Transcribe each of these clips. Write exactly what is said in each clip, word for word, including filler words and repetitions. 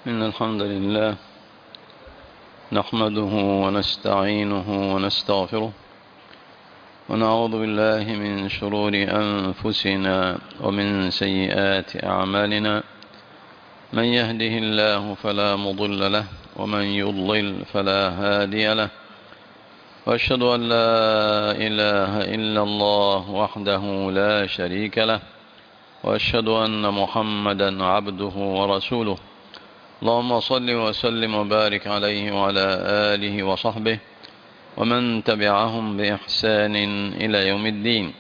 إن الحمد لله نحمده ونستعينه ونستغفره ونعوذ بالله من شرور أنفسنا ومن سيئات أعمالنا. من يهده الله فلا مضل له ومن يضلل فلا هادي له، وأشهد أن لا إله إلا الله وحده لا شريك له، وأشهد أن محمدا عبده ورسوله. اللهم صل وسلم وبارك عليه وعلى آله وصحبه ومن تبعهم بإحسان إلى يوم الدين.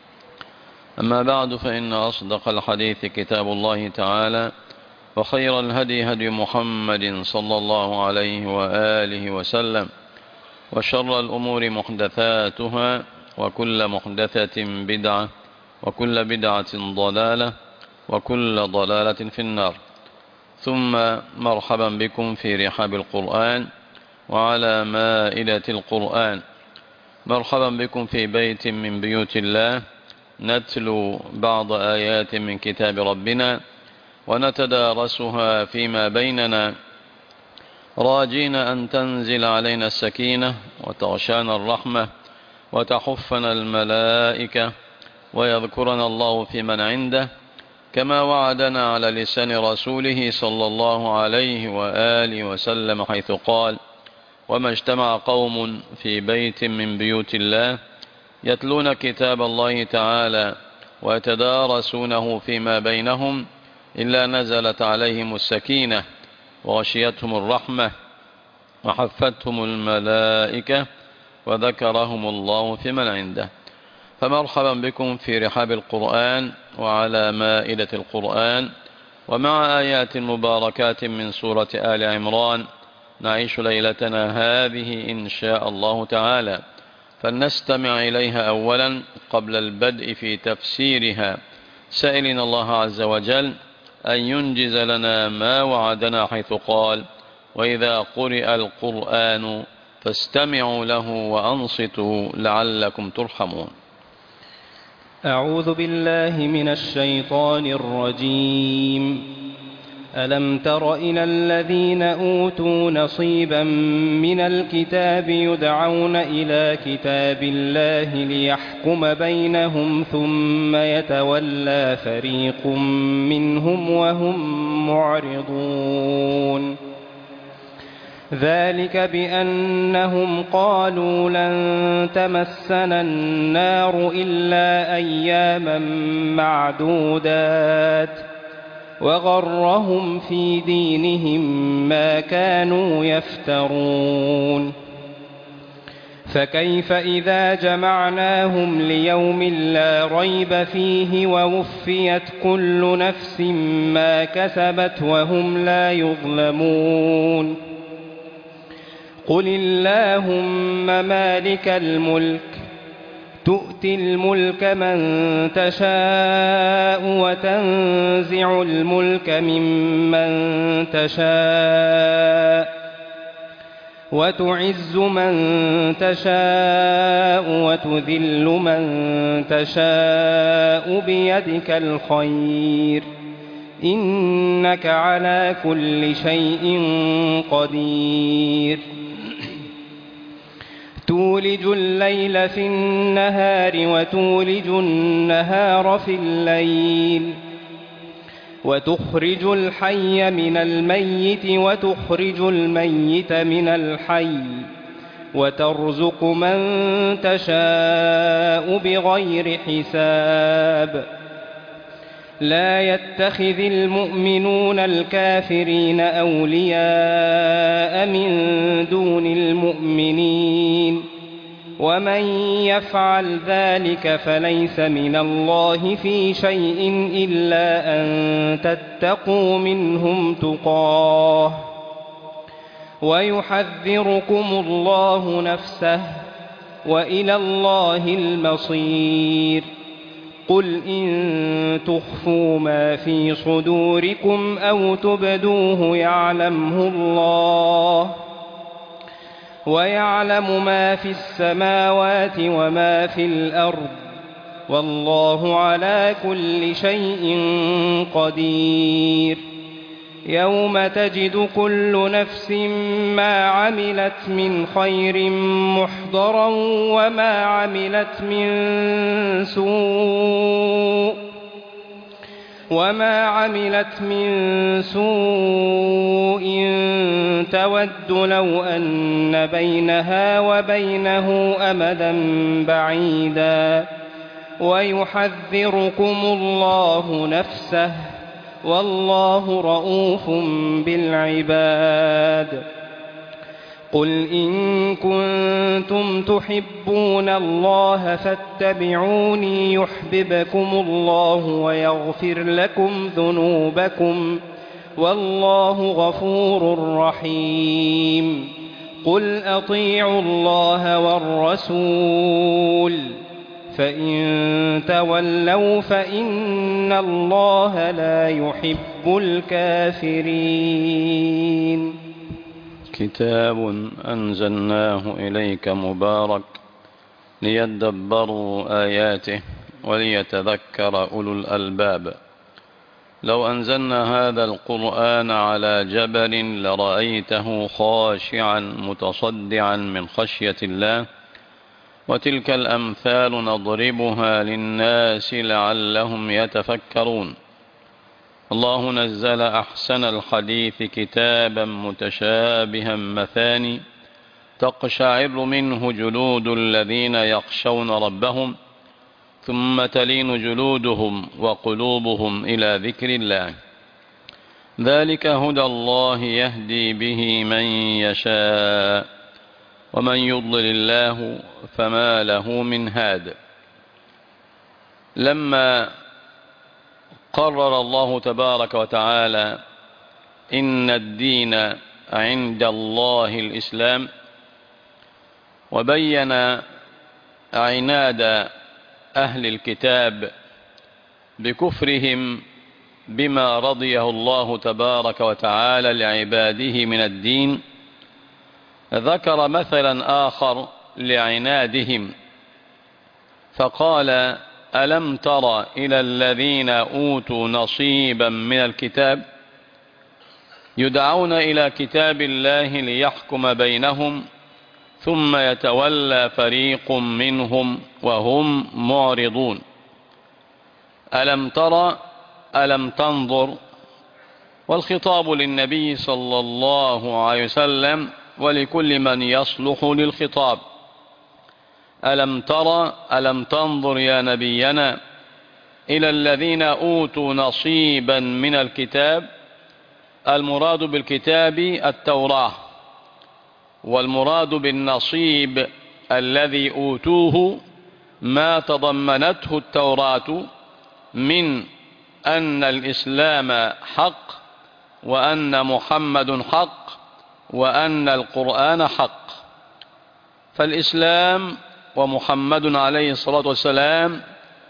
أما بعد، فإن أصدق الحديث كتاب الله تعالى، وخير الهدي هدي محمد صلى الله عليه وآله وسلم، وشر الأمور محدثاتها، وكل محدثة بدعة، وكل بدعة ضلالة، وكل ضلالة في النار. ثم مرحبا بكم في رحاب القرآن وعلى مائدة القرآن. مرحبا بكم في بيت من بيوت الله، نتلو بعض آيات من كتاب ربنا ونتدارسها فيما بيننا، راجين أن تنزل علينا السكينة وتغشانا الرحمة وتحفنا الملائكة ويذكرنا الله في من عنده، كما وعدنا على لسان رسوله صلى الله عليه وآله وسلم، حيث قال: وما اجتمع قوم في بيت من بيوت الله يتلون كتاب الله تعالى ويتدارسونه فيما بينهم إلا نزلت عليهم السكينة وغشيتهم الرحمة وحفتهم الملائكة وذكرهم الله في من عنده. فمرحبا بكم في رحاب القرآن وعلى مائدة القرآن، ومع آيات مباركات من سورة آل عمران نعيش ليلتنا هذه إن شاء الله تعالى، فلنستمع إليها أولا قبل البدء في تفسيرها، سائلين الله عز وجل أن ينجز لنا ما وعدنا، حيث قال: وإذا قرئ القرآن فاستمعوا له وأنصتوا لعلكم ترحمون. أعوذ بالله من الشيطان الرجيم. ألم تر إلى الذين أوتوا نصيبا من الكتاب يدعون إلى كتاب الله ليحكم بينهم ثم يتولى فريق منهم وهم معرضون. ذلك بأنهم قالوا لن تمسنا النار إلا أياما معدودات، وغرهم في دينهم ما كانوا يفترون. فكيف إذا جمعناهم ليوم لا ريب فيه ووفيت كل نفس ما كسبت وهم لا يظلمون. قل اللهم مالك الملك تؤتي الملك من تشاء وتنزع الملك ممن تشاء وتعز من تشاء وتذل من تشاء بيدك الخير، إنك على كل شيء قدير. تولج الليل في النهار وتولج النهار في الليل، وتخرج الحي من الميت وتخرج الميت من الحي، وترزق من تشاء بغير حساب. لا يتخذ المؤمنون الكافرين أولياء من دون المؤمنين، ومن يفعل ذلك فليس من الله في شيء إلا أن تتقوا منهم تقاه، ويحذركم الله نفسه، وإلى الله المصير. قل إن تخفوا ما في صدوركم أو تبدوه يعلمه الله، ويعلم ما في السماوات وما في الأرض، والله على كل شيء قدير. يوم تجد كل نفس ما عملت من خير محضرا وما عملت من سوء وما عملت من سوء تود لو أن بينها وبينه أمدا بعيدا ويحذركم الله نفسه والله رءوف بالعباد قل إن كنتم تحبون الله فاتبعوني يحببكم الله ويغفر لكم ذنوبكم والله غفور رحيم قل أطيعوا الله والرسول فإن تولوا فإن الله لا يحب الكافرين كتاب أنزلناه إليك مبارك ليدبروا آياته وليتذكر أولو الألباب لو أنزلنا هذا القرآن على جبل لرأيته خاشعا متصدعا من خشية الله وتلك الأمثال نضربها للناس لعلهم يتفكرون الله نزل أحسن الحديث كتابا متشابها مثاني تقشعر منه جلود الذين يخشون ربهم ثم تلين جلودهم وقلوبهم إلى ذكر الله ذلك هدى الله يهدي به من يشاء ومن يضلل الله فما له من هاد لما قرر الله تبارك وتعالى إن الدين عند الله الإسلام وبين عناد أهل الكتاب بكفرهم بما رضيه الله تبارك وتعالى لعباده من الدين ذكر مثلا آخر لعنادهم فقال ألم تر إلى الذين أوتوا نصيبا من الكتاب يدعون إلى كتاب الله ليحكم بينهم ثم يتولى فريق منهم وهم معرضون ألم تر ألم تنظر والخطاب للنبي صلى الله عليه وسلم ولكل من يصلح للخطاب ألم تر ألم تنظر يا نبينا إلى الذين أوتوا نصيبا من الكتاب المراد بالكتاب التوراة والمراد بالنصيب الذي أوتوه ما تضمنته التوراة من أن الإسلام حق وأن محمد حق وأن القرآن حق فالإسلام ومحمد عليه الصلاة والسلام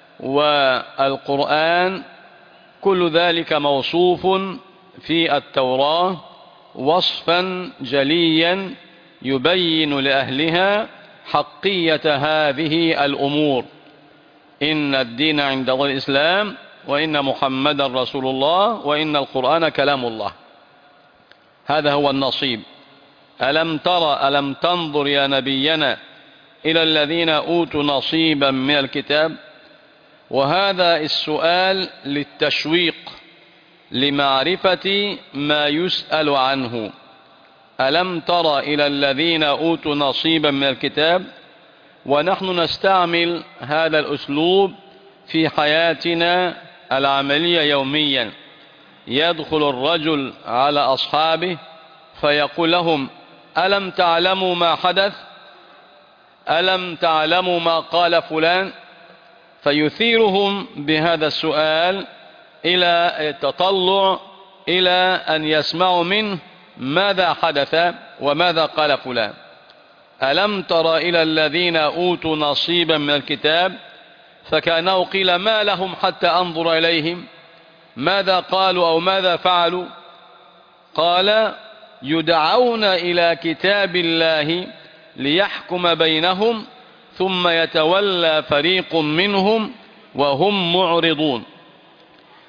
والقرآن كل ذلك موصوف في التوراة وصفا جليا يبين لأهلها حقية هذه الأمور إن الدين عند الله الإسلام وإن محمدا رسول الله وإن القرآن كلام الله هذا هو النصيب ألم ترى ألم تنظر يا نبينا إلى الذين أوتوا نصيبا من الكتاب وهذا السؤال للتشويق لمعرفة ما يسأل عنه ألم ترى إلى الذين أوتوا نصيبا من الكتاب ونحن نستعمل هذا الأسلوب في حياتنا العملية يوميا يدخل الرجل على أصحابه فيقول لهم ألم تعلموا ما حدث ألم تعلموا ما قال فلان فيثيرهم بهذا السؤال إلى التطلع إلى أن يسمعوا منه ماذا حدث وماذا قال فلان ألم تر إلى الذين أوتوا نصيبا من الكتاب فكانه قيل ما لهم حتى أنظر إليهم ماذا قالوا أو ماذا فعلوا قال يدعون إلى كتاب الله ليحكم بينهم ثم يتولى فريق منهم وهم معرضون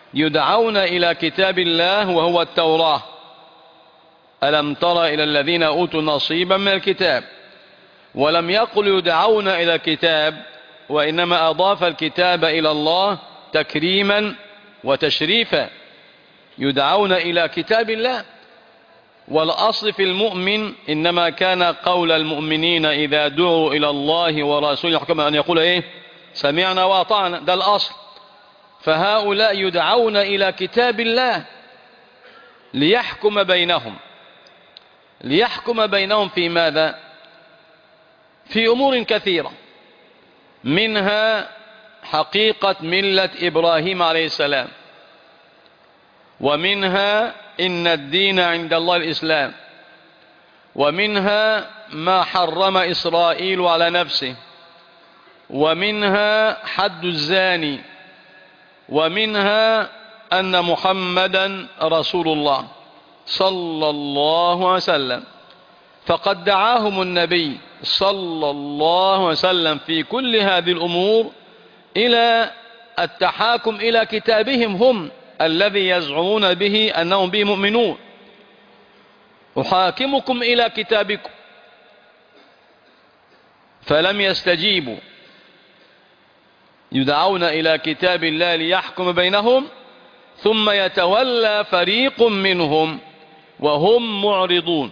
يدعون إلى كتاب الله وهو التوراة. ألم تر إلى الذين أوتوا نصيبا من الكتاب، ولم يقل يدعون إلى الكتاب، وإنما أضاف الكتاب إلى الله تكريما وتشريفا. يدعون إلى كتاب الله، والأصل في المؤمن إنما كان قول المؤمنين إذا دعوا إلى الله ورسوله يحكم أن يقول إيه؟ سمعنا وأطعنا، ده الأصل. فهؤلاء يدعون إلى كتاب الله ليحكم بينهم. ليحكم بينهم في ماذا؟ في أمور كثيرة، منها حقيقة ملة إبراهيم عليه السلام، ومنها إن الدين عند الله الإسلام، ومنها ما حرم إسرائيل على نفسه، ومنها حد الزاني، ومنها أن محمدا رسول الله صلى الله عليه وسلم. فقد دعاهم النبي صلى الله عليه وسلم في كل هذه الأمور إلى التحاكم إلى كتابهم هم الذي يزعمون به أنهم به مؤمنون. أحاكمكم إلى كتابكم، فلم يستجيبوا. يدعون إلى كتاب الله ليحكم بينهم، ثم يتولى فريق منهم وهم معرضون.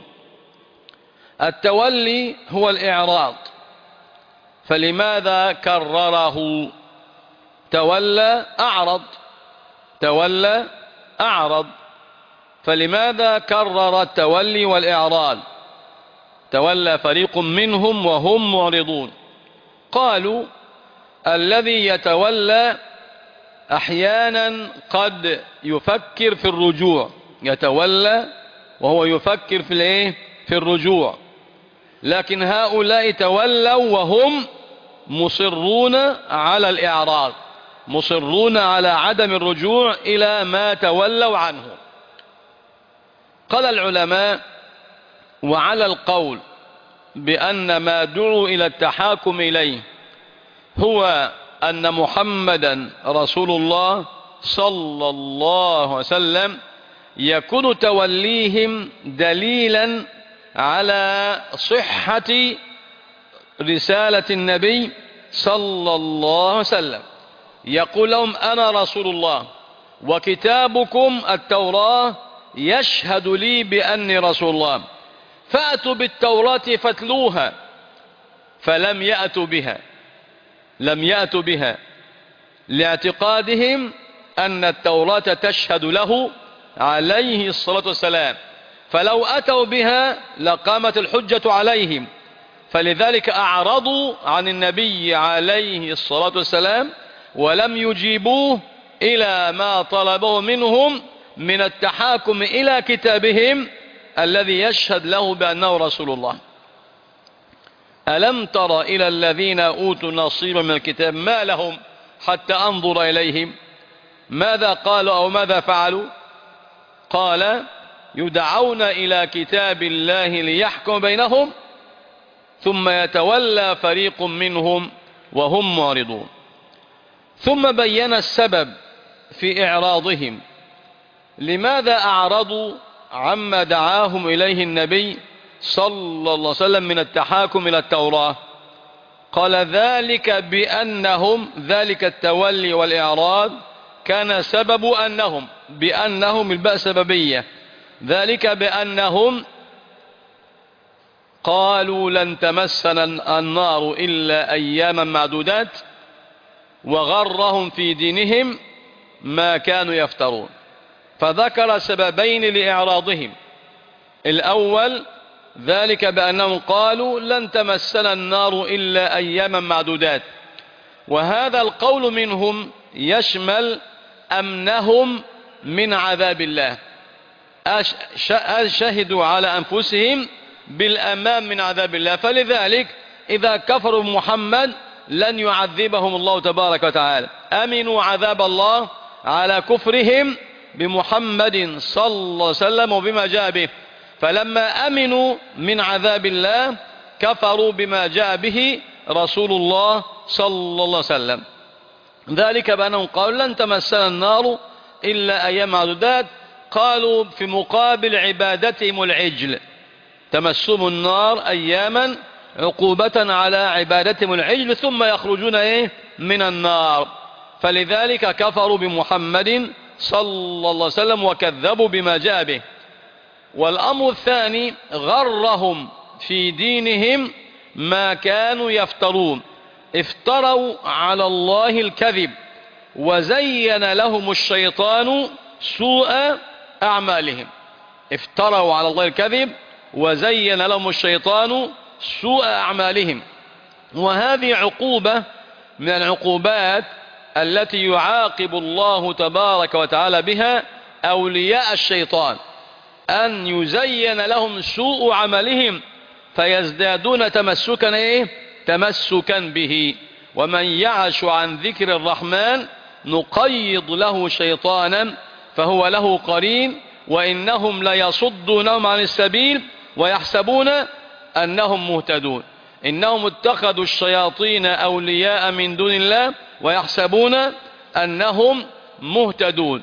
التولي هو الإعراض، فلماذا كرره؟ تولى أعرض، تولى أعرض، فلماذا كرر التولي والإعراض؟ تولى فريق منهم وهم معرضون. قالوا الذي يتولى أحيانا قد يفكر في الرجوع، يتولى وهو يفكر في الايه؟ في الرجوع. لكن هؤلاء تولوا وهم مصرون على الإعراض، مصرون على عدم الرجوع إلى ما تولوا عنه. قال العلماء: وعلى القول بأن ما دعوا إلى التحاكم إليه هو أن محمدا رسول الله صلى الله عليه وسلم، يكون توليهم دليلا على صحة رسالة النبي صلى الله عليه وسلم. يقول لهم: أنا رسول الله، وكتابكم التوراة يشهد لي بأني رسول الله، فأتوا بالتوراة فاتلوها. فلم يأتوا بها، لم يأتوا بها لاعتقادهم أن التوراة تشهد له عليه الصلاة والسلام، فلو أتوا بها لقامت الحجة عليهم. فلذلك أعرضوا عن النبي عليه الصلاة والسلام ولم يجيبوه إلى ما طلبه منهم من التحاكم إلى كتابهم الذي يشهد له بأنه رسول الله. ألم تر إلى الذين أوتوا نصيبا من الكتاب ما لهم حتى أنظر إليهم؟ ماذا قالوا أو ماذا فعلوا؟ قال: يدعون إلى كتاب الله ليحكم بينهم، ثم يتولى فريق منهم وهم معرضون. ثم بين السبب في إعراضهم. لماذا أعرضوا عما دعاهم إليه النبي صلى الله عليه وسلم من التحاكم إلى التوراة؟ قال: ذلك بأنهم، ذلك التولي والإعراض كان سبب أنهم، بأنهم الباء سببية، ذلك بأنهم قالوا لن تمسنا النار إلا أياما معدودات، وغرهم في دينهم ما كانوا يفترون. فذكر سببين لإعراضهم. الأول ذلك بأنهم قالوا لن تمسنا النار إلا أياما معدودات، وهذا القول منهم يشمل أمنهم من عذاب الله، شهدوا على أنفسهم بالأمان من عذاب الله. فلذلك إذا كفروا محمد لن يعذبهم الله تبارك وتعالى، أمنوا عذاب الله على كفرهم بمحمد صلى الله عليه وسلم وبما جاء به. فلما أمنوا من عذاب الله كفروا بما جاء به رسول الله صلى الله عليه وسلم. ذلك بأنهم قالوا لن تمسنا النار إلا أيام معدودات. قالوا في مقابل عبادتهم العجل، تمسهم النار أياما عقوبة على عبادتهم العجل ثم يخرجون إيه من النار. فلذلك كفروا بمحمد صلى الله عليه وسلم وكذبوا بما جاء به. والأمر الثاني غرهم في دينهم ما كانوا يفترون، افتروا على الله الكذب وزين لهم الشيطان سوء أعمالهم. افتروا على الله الكذب وزين لهم الشيطان سوء أعمالهم. وهذه عقوبة من العقوبات التي يعاقب الله تبارك وتعالى بها أولياء الشيطان، أن يزين لهم سوء عملهم فيزدادون تمسكا إيه؟ تمسكا به. ومن يعش عن ذكر الرحمن نقيض له شيطانا فهو له قرين وإنهم ليصدونهم عن السبيل ويحسبون أنهم مهتدون. إنهم اتخذوا الشياطين أولياء من دون الله ويحسبون أنهم مهتدون.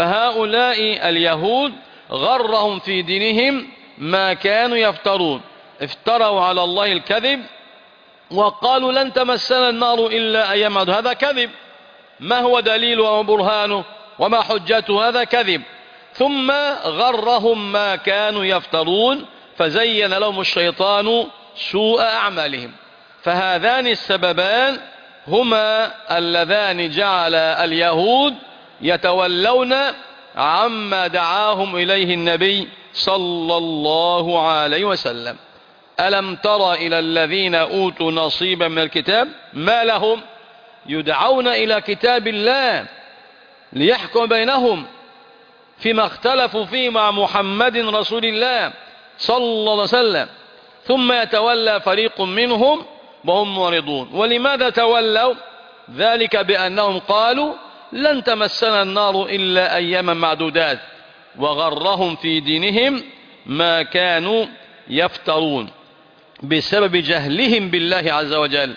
فهؤلاء اليهود غرهم في دينهم ما كانوا يفترون، افتروا على الله الكذب وقالوا لن تمسنا النار إلا أيام معدودة. هذا كذب. ما هو دليله وبرهانه وما حجته؟ هذا كذب. ثم غرهم ما كانوا يفترون فزين لهم الشيطان سوء أعمالهم. فهذان السببان هما اللذان جعل اليهود يتولون عما دعاهم إليه النبي صلى الله عليه وسلم. ألم تر إلى الذين أوتوا نصيبا من الكتاب ما لهم يدعون إلى كتاب الله ليحكم بينهم فيما اختلفوا فيه مع محمد رسول الله صلى الله عليه وسلم، ثم يتولى فريق منهم وهم معرضون. ولماذا تولوا؟ ذلك بأنهم قالوا لن تمسنا النار إلا أياما معدودات، وغرهم في دينهم ما كانوا يفترون بسبب جهلهم بالله عز وجل.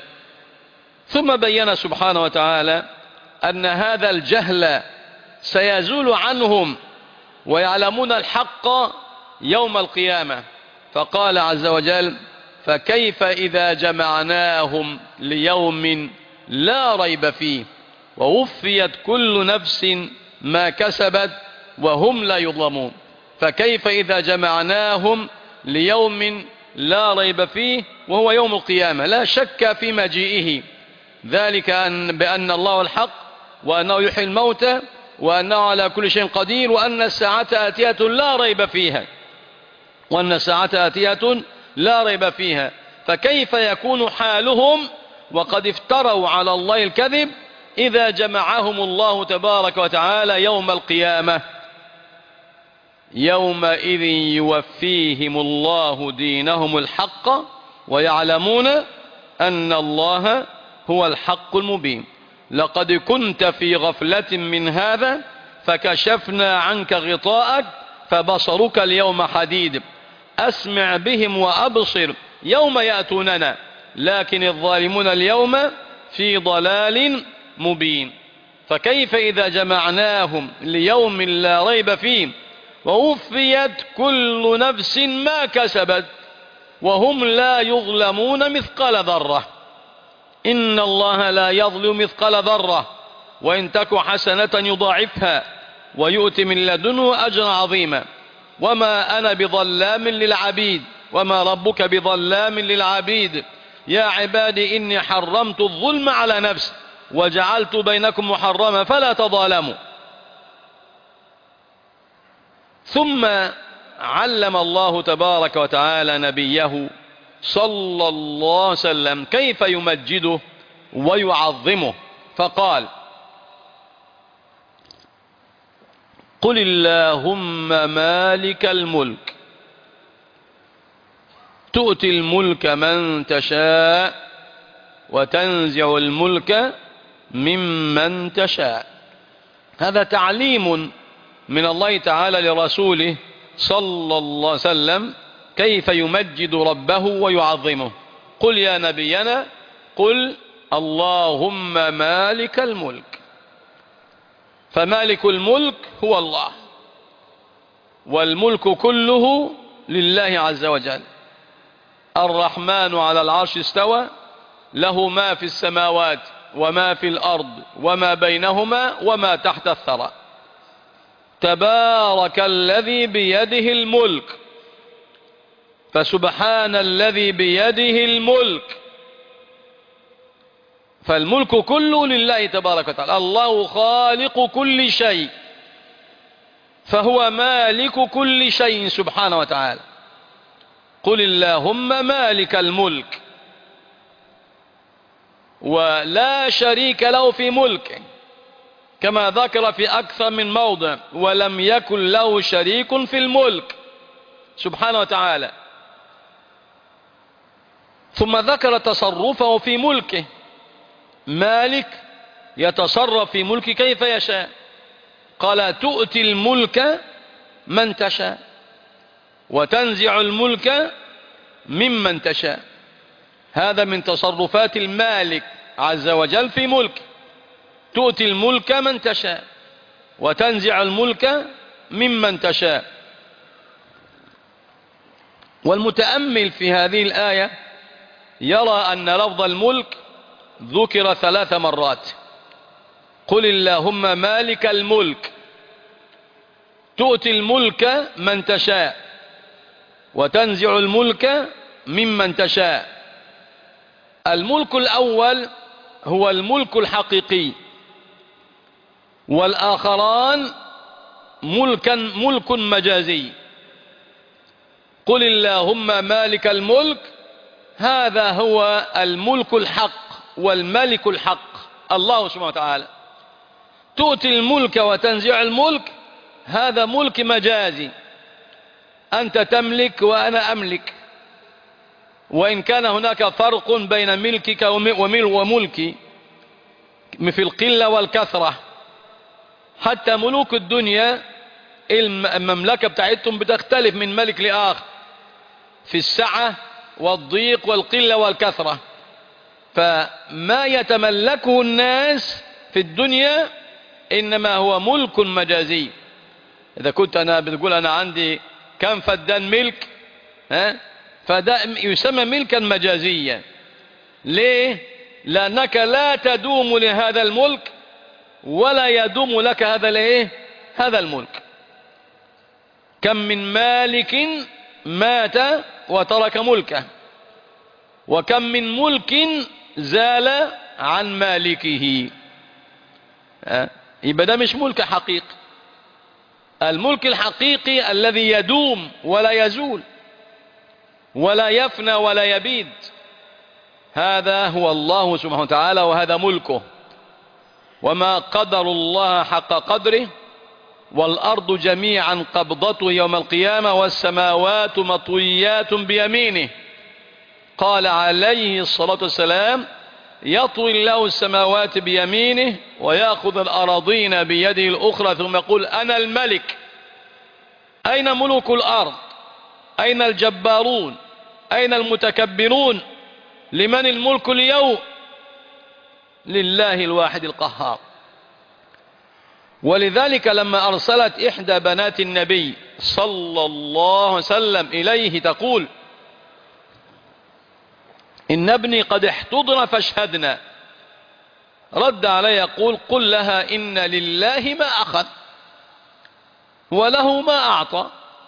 ثم بين سبحانه وتعالى أن هذا الجهل سيزول عنهم ويعلمون الحق يوم القيامة. فقال عز وجل فكيف إذا جمعناهم ليوم لا ريب فيه ووفيت كل نفس ما كسبت وهم لا يظلمون. فكيف إذا جمعناهم ليوم لا ريب فيه وهو يوم القيامة، لا شك في مجيئه، ذلك أن بأن الله الحق وأنه يحيي الموتى وأنه على كل شيء قدير وأن الساعة آتية لا ريب فيها وأن الساعة آتية لا ريب فيها. فكيف يكون حالهم وقد افتروا على الله الكذب إذا جمعهم الله تبارك وتعالى يوم القيامة؟ يومئذ يوفيهم الله دينهم الحق ويعلمون أن الله هو الحق المبين. لقد كنت في غفلة من هذا فكشفنا عنك غطاءك فبصرك اليوم حديد أسمع بهم وأبصر يوم يأتوننا لكن الظالمون اليوم في ضلال مبين. فكيف إذا جمعناهم ليوم لا ريب فيه ووفيت كل نفس ما كسبت وهم لا يظلمون مثقال ذرة. إن الله لا يظلم مثقال ذرة وإن تك حسنة يضاعفها ويؤتي من لدنه أجرا عظيما. وما أنا بظلام للعبيد وما ربك بظلام للعبيد. يا عبادي إني حرمت الظلم على نفسي وجعلت بينكم محرما فلا تظالموا. ثم علم الله تبارك وتعالى نبيه صلى الله عليه وسلم كيف يمجده ويعظمه، فقال قل اللهم مالك الملك تؤتي الملك من تشاء وتنزع الملك ممن تشاء. هذا تعليم من الله تعالى لرسوله صلى الله عليه وسلم كيف يمجد ربه ويعظمه. قل يا نبينا قل اللهم مالك الملك. فمالك الملك هو الله، والملك كله لله عز وجل. الرحمن على العرش استوى، له ما في السماوات وما في الأرض وما بينهما وما تحت الثرى. تبارك الذي بيده الملك، فسبحان الذي بيده الملك، فالملك كله لله تبارك وتعالى. الله خالق كل شيء، فهو مالك كل شيء سبحانه وتعالى. قل اللهم مالك الملك، ولا شريك له في ملكه كما ذكر في أكثر من موضع، ولم يكن له شريك في الملك سبحانه وتعالى. ثم ذكر تصرفه في ملكه، مالك يتصرف في ملك كيف يشاء. قال تؤتي الملك من تشاء وتنزع الملك ممن تشاء. هذا من تصرفات المالك عز وجل في ملك، تؤتي الملك من تشاء وتنزع الملك ممن تشاء. والمتأمل في هذه الآية يرى أن لفظ الملك ذكر ثلاث مرات. قل اللهم مالك الملك، تؤتي الملك من تشاء وتنزع الملك ممن تشاء. الملك الأول هو الملك الحقيقي، والآخران ملكا ملك مجازي. قل اللهم مالك الملك، هذا هو الملك الحق والملك الحق الله سبحانه وتعالى. تؤتي الملك وتنزع الملك، هذا ملك مجازي، أنت تملك وأنا أملك، وإن كان هناك فرق بين ملكك وملكي في القلة والكثرة. حتى ملوك الدنيا المملكة بتاعتهم بتختلف من ملك لآخر في السعة والضيق والقلة والكثرة. فما يتملكه الناس في الدنيا إنما هو ملك مجازي. إذا كنت أنا بتقول أنا عندي كم فدان ملك، ها، فده يسمى ملكا مجازيا. ليه؟ لأنك لا تدوم لهذا الملك ولا يدوم لك هذا الايه هذا الملك. كم من مالك مات وترك ملكه، وكم من ملك زال عن مالكه. أه؟ يبقى ده مش ملك حقيقي. الملك الحقيقي الذي يدوم ولا يزول ولا يفنى ولا يبيد، هذا هو الله سبحانه وتعالى، وهذا ملكه. وما قدر الله حق قدره، والأرض جميعا قبضته يوم القيامة والسماوات مطويات بيمينه. قال عليه الصلاة والسلام يطوي الله السماوات بيمينه ويأخذ الأراضين بيده الأخرى ثم يقول أنا الملك. أين ملوك الأرض؟ أين الجبارون؟ أين المتكبرون؟ لمن الملك اليوم؟ لله الواحد القهار. ولذلك لما أرسلت إحدى بنات النبي صلى الله عليه وسلم إليه تقول إن ابني قد احتضن فاشهدنا، رد عليه يقول قل لها إن لله ما أخذ وله ما أعطى.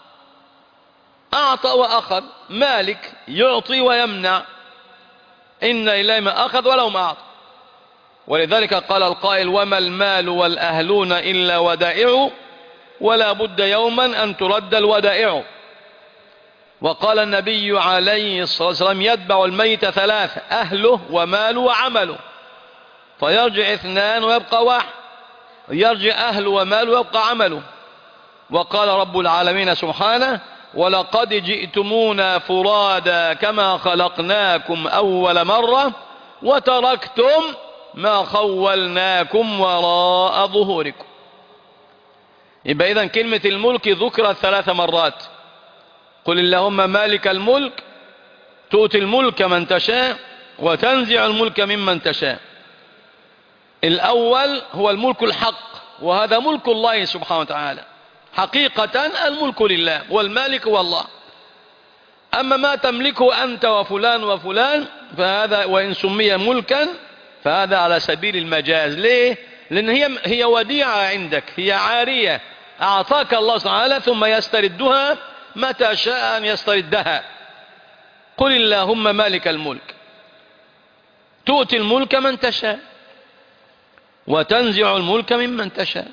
أعطى وأخذ، مالك يعطي ويمنع، إن لله ما أخذ وله ما أعطى. ولذلك قال القائل وما المال والأهلون إلا ودائع، ولا بد يوما أن ترد الودائع. وقال النبي عليه الصلاة والسلام يتبع الميت ثلاثة: أهله وماله وعمله، فيرجع اثنان ويبقى واحد، يرجع أهله وماله ويبقى عمله. وقال رب العالمين سبحانه ولقد جئتمونا فرادا كما خلقناكم أول مرة وتركتم ما خولناكم وراء ظهوركم. يبقى إذن كلمة الملك ذكرت ثلاث مرات. قل اللهم مالك الملك، تؤتي الملك من تشاء وتنزع الملك ممن تشاء. الأول هو الملك الحق وهذا ملك الله سبحانه وتعالى. حقيقة الملك لله والمالك هو الله. أما ما تملكه أنت وفلان وفلان فهذا وإن سمي ملكا فهذا على سبيل المجاز. ليه؟ لأن هي هي وديعة عندك، هي عارية أعطاك الله سبحانه وتعالى ثم يستردها متى شاء أن يستردها. قل اللهم مالك الملك تؤتي الملك من تشاء وتنزع الملك ممن تشاء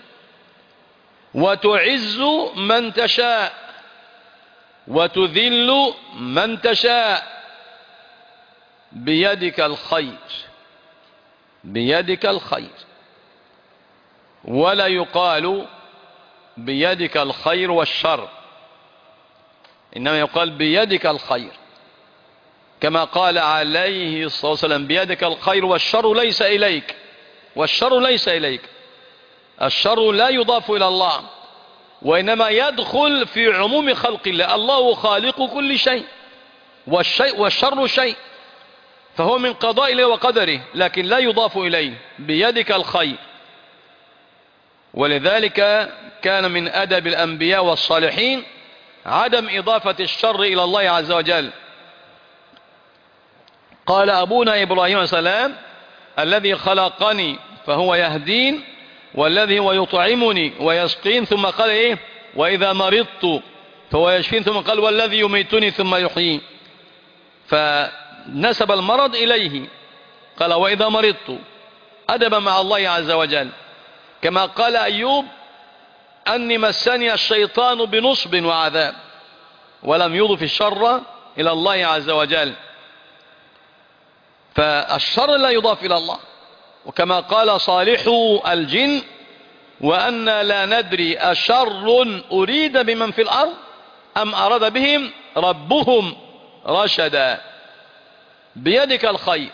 وتعز من تشاء وتذل من تشاء بيدك الخير بيدك الخير. ولا يقال بيدك الخير والشر، إنما يقال بيدك الخير، كما قال عليه الصلاة والسلام بيدك الخير والشر ليس إليك. والشر ليس إليك، الشر لا يضاف إلى الله، وإنما يدخل في عموم خلق الله. الله خالق كل شيء، والشيء والشر شيء، فهو من قضاء الله وقدره، لكن لا يضاف إليه. بيدك الخير. ولذلك كان من أدب الأنبياء والصالحين عدم إضافة الشر إلى الله عز وجل. قال أبونا إبراهيم عليه السلام الذي خلقني فهو يهدين والذي هو يطعمني ويسقين، ثم قال إيه وإذا مرضت فهو يشفين، ثم قال والذي يميتني ثم يحيين، فنسب المرض إليه. قال وإذا مرضت أدبا مع الله عز وجل. كما قال أيوب أني مسني الشيطان بنصب وعذاب، ولم يضف الشر إلى الله عز وجل. فالشر لا يضاف إلى الله. وكما قال صالحو الجن وأنا لا ندري أشر أريد بمن في الأرض أم أراد بهم ربهم رشدا. بيدك الخير.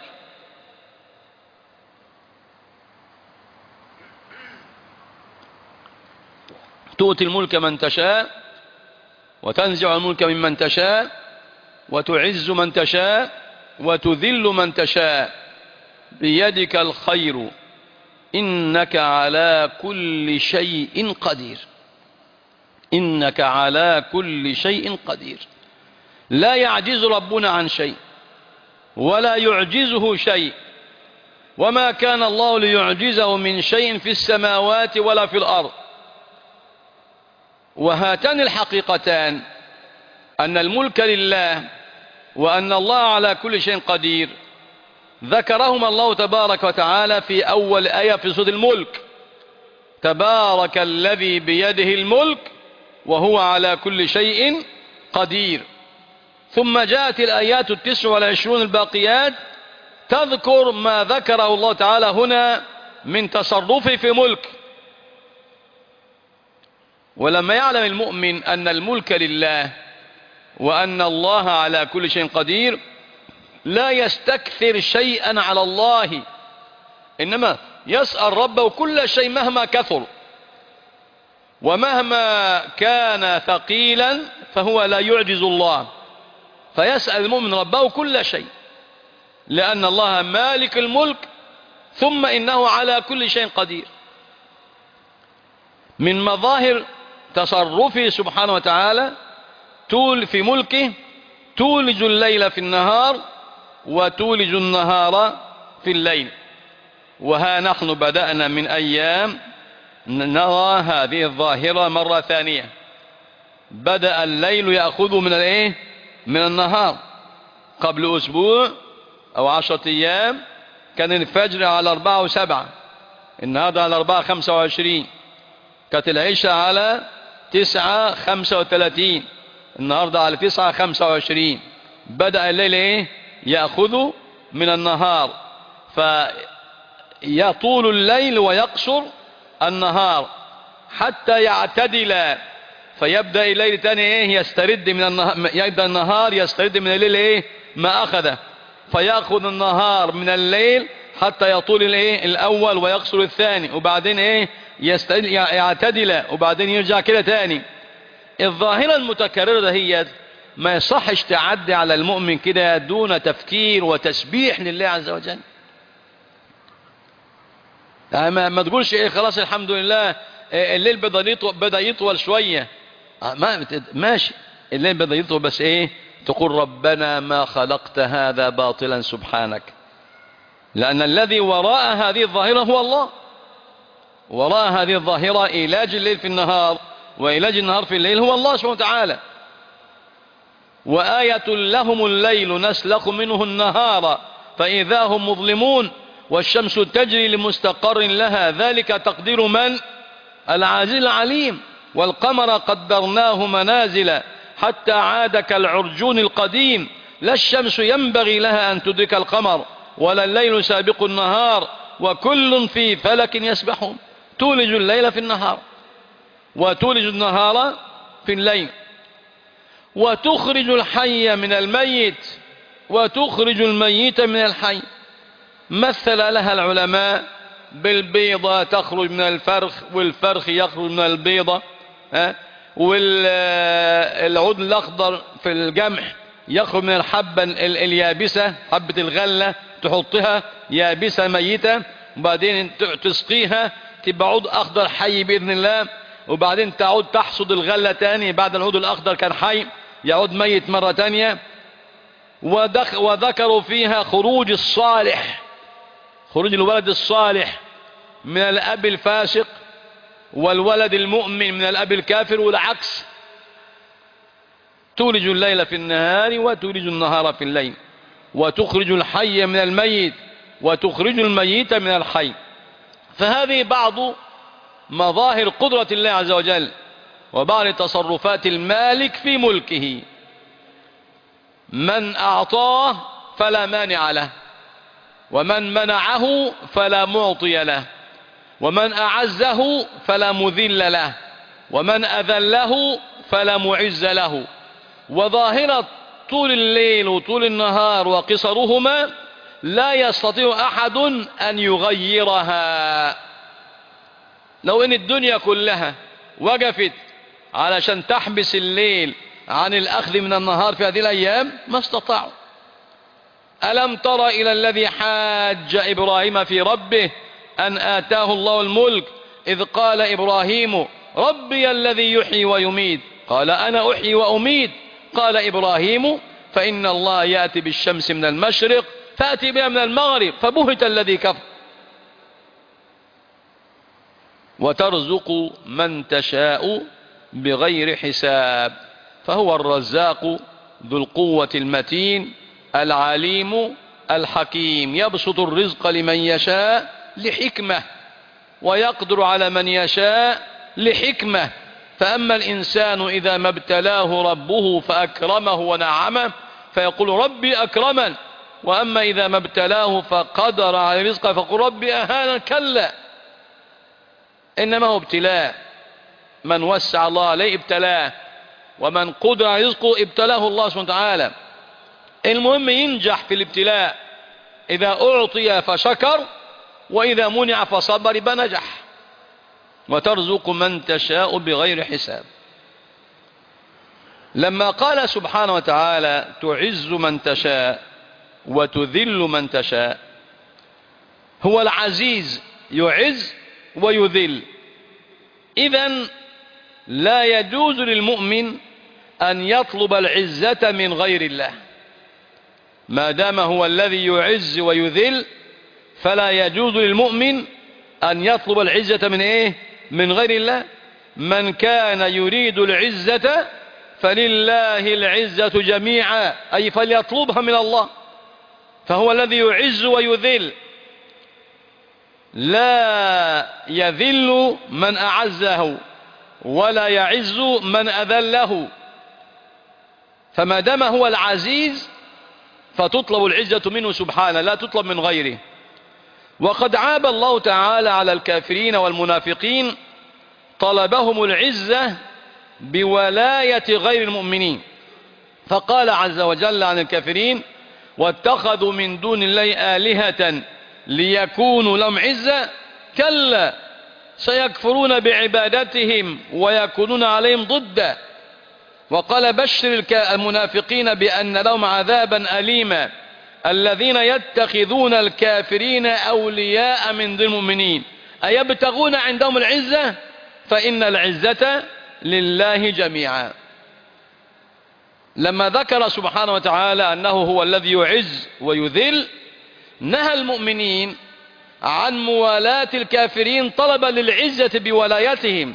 تؤتي الملك من تشاء وتنزع الملك ممن تشاء وتعز من تشاء وتذل من تشاء بيدك الخير إنك على كل شيء قدير. إنك على كل شيء قدير. لا يعجز ربنا عن شيء ولا يعجزه شيء، وما كان الله ليعجزه من شيء في السماوات ولا في الأرض. وهاتان الحقيقتان أن الملك لله وأن الله على كل شيء قدير ذكرهما الله تبارك وتعالى في أول آية في سورة الملك. تبارك الذي بيده الملك وهو على كل شيء قدير. ثم جاءت الآيات التسع والعشرون الباقيات تذكر ما ذكره الله تعالى هنا من تصرفه في ملك. ولما يعلم المؤمن أن الملك لله وأن الله على كل شيء قدير لا يستكثر شيئا على الله، إنما يسأل ربه كل شيء مهما كثر، ومهما كان ثقيلا فهو لا يعجز الله، فيسأل المؤمن ربه كل شيء، لأن الله مالك الملك ثم إنه على كل شيء قدير. من مظاهر تصرفه سبحانه وتعالى تول في ملكه تولج الليل في النهار وتولج النهار في الليل. وها نحن بدأنا من أيام نرى هذه الظاهرة مرة ثانية. بدأ الليل يأخذ من الايه من النهار. قبل أسبوع أو عشرة أيام كان الفجر على أربعة وسبعة، النهارده على أربعة خمسة وعشرين. كانت العشاء على تسعة خمسة وثلاثين، النهارده على تسعة خمسة وعشرين. بدأ الليل ايه يأخذ من النهار، فيطول الليل ويقصر النهار حتى يعتدل، فيبدأ الليل تاني ايه يسترد من النهار، يبدأ النهار يسترد من الليل ايه ما أخذه، فيأخذ النهار من الليل حتى يطول الايه الأول ويقصر الثاني، وبعدين ايه يعتدل وبعدين يرجع كده تاني. الظاهرة المتكررة هي ما يصحش تعدي على المؤمن كده دون تفكير وتسبيح لله عز وجل. يعني ما, ما تقولش ايه خلاص الحمد لله الليل بدأ يطول, بدأ يطول شوية. ما ماشي الليل بدأ يطول، بس ايه تقول ربنا ما خلقت هذا باطلا سبحانك، لأن الذي وراء هذه الظاهرة هو الله. وراء هذه الظاهرة إيلاج الليل في النهار وإيلاج النهار في الليل هو الله سبحانه وتعالى. وآية لهم الليل نسلخ منه النهار فإذا هم مظلمون والشمس تجري لمستقر لها ذلك تقدير من؟ العزيز العليم. والقمر قدرناه منازل حتى عاد كالعرجون القديم لا الشمس ينبغي لها أن تدرك القمر ولا الليل سابق النهار وكل في فلك يسبحون. تولج الليل في النهار وتولج النهار في الليل وتخرج الحي من الميت وتخرج الميت من الحي. مثل لها العلماء بالبيضة تخرج من الفرخ والفرخ يخرج من البيضة، والعود الأخضر في الجمح يخرج من الحبة اليابسة، حبة الغلة تحطها يابسة ميتة وبعدين تسقيها تبقى عود أخضر حي بإذن الله، وبعدين تعود تحصد الغلة تاني بعد العود الأخضر كان حي يعود ميت مرة تانية. وذكروا فيها خروج الصالح، خروج الولد الصالح من الأب الفاسق والولد المؤمن من الأب الكافر والعكس. تولج الليل في النهار وتولج النهار في الليل وتخرج الحي من الميت وتخرج الميت من الحي. فهذه بعض مظاهر قدرة الله عز وجل وبعض تصرفات المالك في ملكه. من أعطاه فلا مانع له، ومن منعه فلا معطي له، ومن أعزه فلا مذل له، ومن أذله فلا معز له. وظاهرة طول الليل وطول النهار وقصرهما لا يستطيع أحد أن يغيرها. لو ان الدنيا كلها وقفت علشان تحبس الليل عن الأخذ من النهار في هذه الأيام ما استطاعوا. ألم تر إلى الذي حاج إبراهيم في ربه أن آتاه الله الملك إذ قال إبراهيم ربي الذي يحيي ويميت قال أنا أحيي وأميت قال إبراهيم فإن الله يأتي بالشمس من المشرق فأتي بها من المغرب فبهت الذي كفر. وترزق من تشاء بغير حساب فهو الرزاق ذو القوة المتين العليم الحكيم. يبسط الرزق لمن يشاء لحكمة ويقدر على من يشاء لحكمة. فأما الإنسان إذا ما ابتلاه ربه فأكرمه ونعمه فيقول ربي أكرمن، وأما إذا ما ابتلاه فقدر على رزقه فقل ربي أهانا. كلا، إنما هو ابتلاء. من وسع الله عليه ابتلاه، ومن قدر على رزقه ابتلاه الله سبحانه وتعالى. المهم ينجح في الابتلاء، إذا أعطي فشكر وإذا منع فصبر يبقى نجح. وترزق من تشاء بغير حساب. لما قال سبحانه وتعالى تعز من تشاء وتذل من تشاء، هو العزيز يعز ويذل. إذن لا يجوز للمؤمن أن يطلب العزة من غير الله. ما دام هو الذي يعز ويذل فلا يجوز للمؤمن أن يطلب العزة من إيه؟ من غير الله. من كان يريد العزة فلله العزة جميعا، أي فليطلبها من الله. فهو الذي يعز ويذل، لا يذل من أعزه ولا يعز من أذله. فما دام هو العزيز فتطلب العزة منه سبحانه لا تطلب من غيره. وقد عاب الله تعالى على الكافرين والمنافقين طلبهم العزة بولاية غير المؤمنين، فقال عز وجل عن الكافرين واتخذوا من دون الله آلهة ليكونوا لهم عزة كلا سيكفرون بعبادتهم ويكونون عليهم ضدا. وقال بشر المنافقين بأن لهم عذابا أليما الذين يتخذون الكافرين أولياء من دون المؤمنين أيبتغون عندهم العزة؟ فإن العزة لله جميعا. لما ذكر سبحانه وتعالى أنه هو الذي يعز ويذل، نهى المؤمنين عن موالاة الكافرين طلبا للعزة بولايتهم،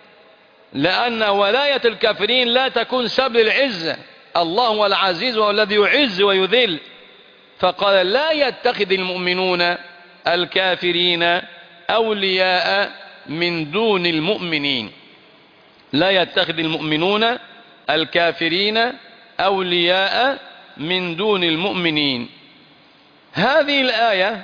لأن ولاية الكافرين لا تكون سبب للعزة. الله هو العزيز وهو الذي يعز ويذل، فقال لا يتخذ المؤمنون الكافرين أولياء من دون المؤمنين. لا يتخذ المؤمنون الكافرين أولياء من دون المؤمنين. هذه الآية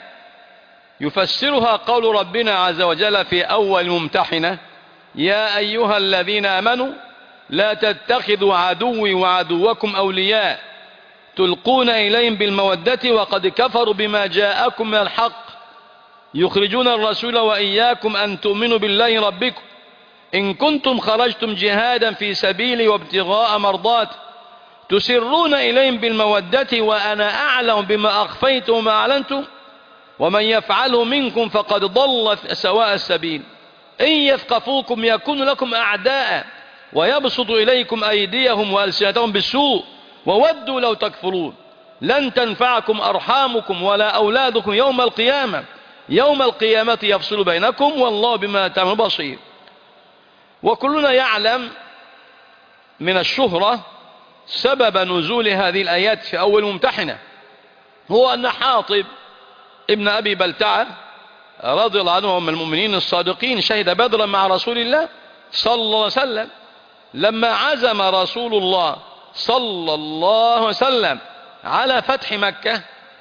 يفسرها قول ربنا عز وجل في أول ممتحنة: يا أيها الذين آمنوا لا تتخذوا عدوي وعدوكم أولياء تلقون إليهم بالمودة وقد كفروا بما جاءكم من الحق يخرجون الرسول وإياكم أن تؤمنوا بالله ربكم إن كنتم خرجتم جهادا في سبيلي وابتغاء مرضات تسرون إليهم بالمودة وأنا أعلم بما أخفيتم وما أعلنتم ومن يفعله منكم فقد ضل سواء السبيل إن يثقفوكم يكون لكم أعداء ويبسط إليكم أيديهم وألسنتهم بالسوء وودوا لو تكفرون لن تنفعكم أرحامكم ولا أولادكم يوم القيامة يوم القيامة يفصل بينكم والله بما تعملون بصير. وكلنا يعلم من الشهرة سبب نزول هذه الآيات في أول ممتحنة، هو أن حاطب ابن أبي بلتعة رضي الله عنه من المؤمنين الصادقين شهد بدرا مع رسول الله صلى الله عليه وسلم. لما عزم رسول الله صلى الله عليه وسلم على فتح مكة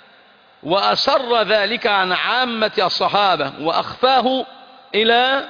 وأسر ذلك عن عامة الصحابة وأخفاه إلى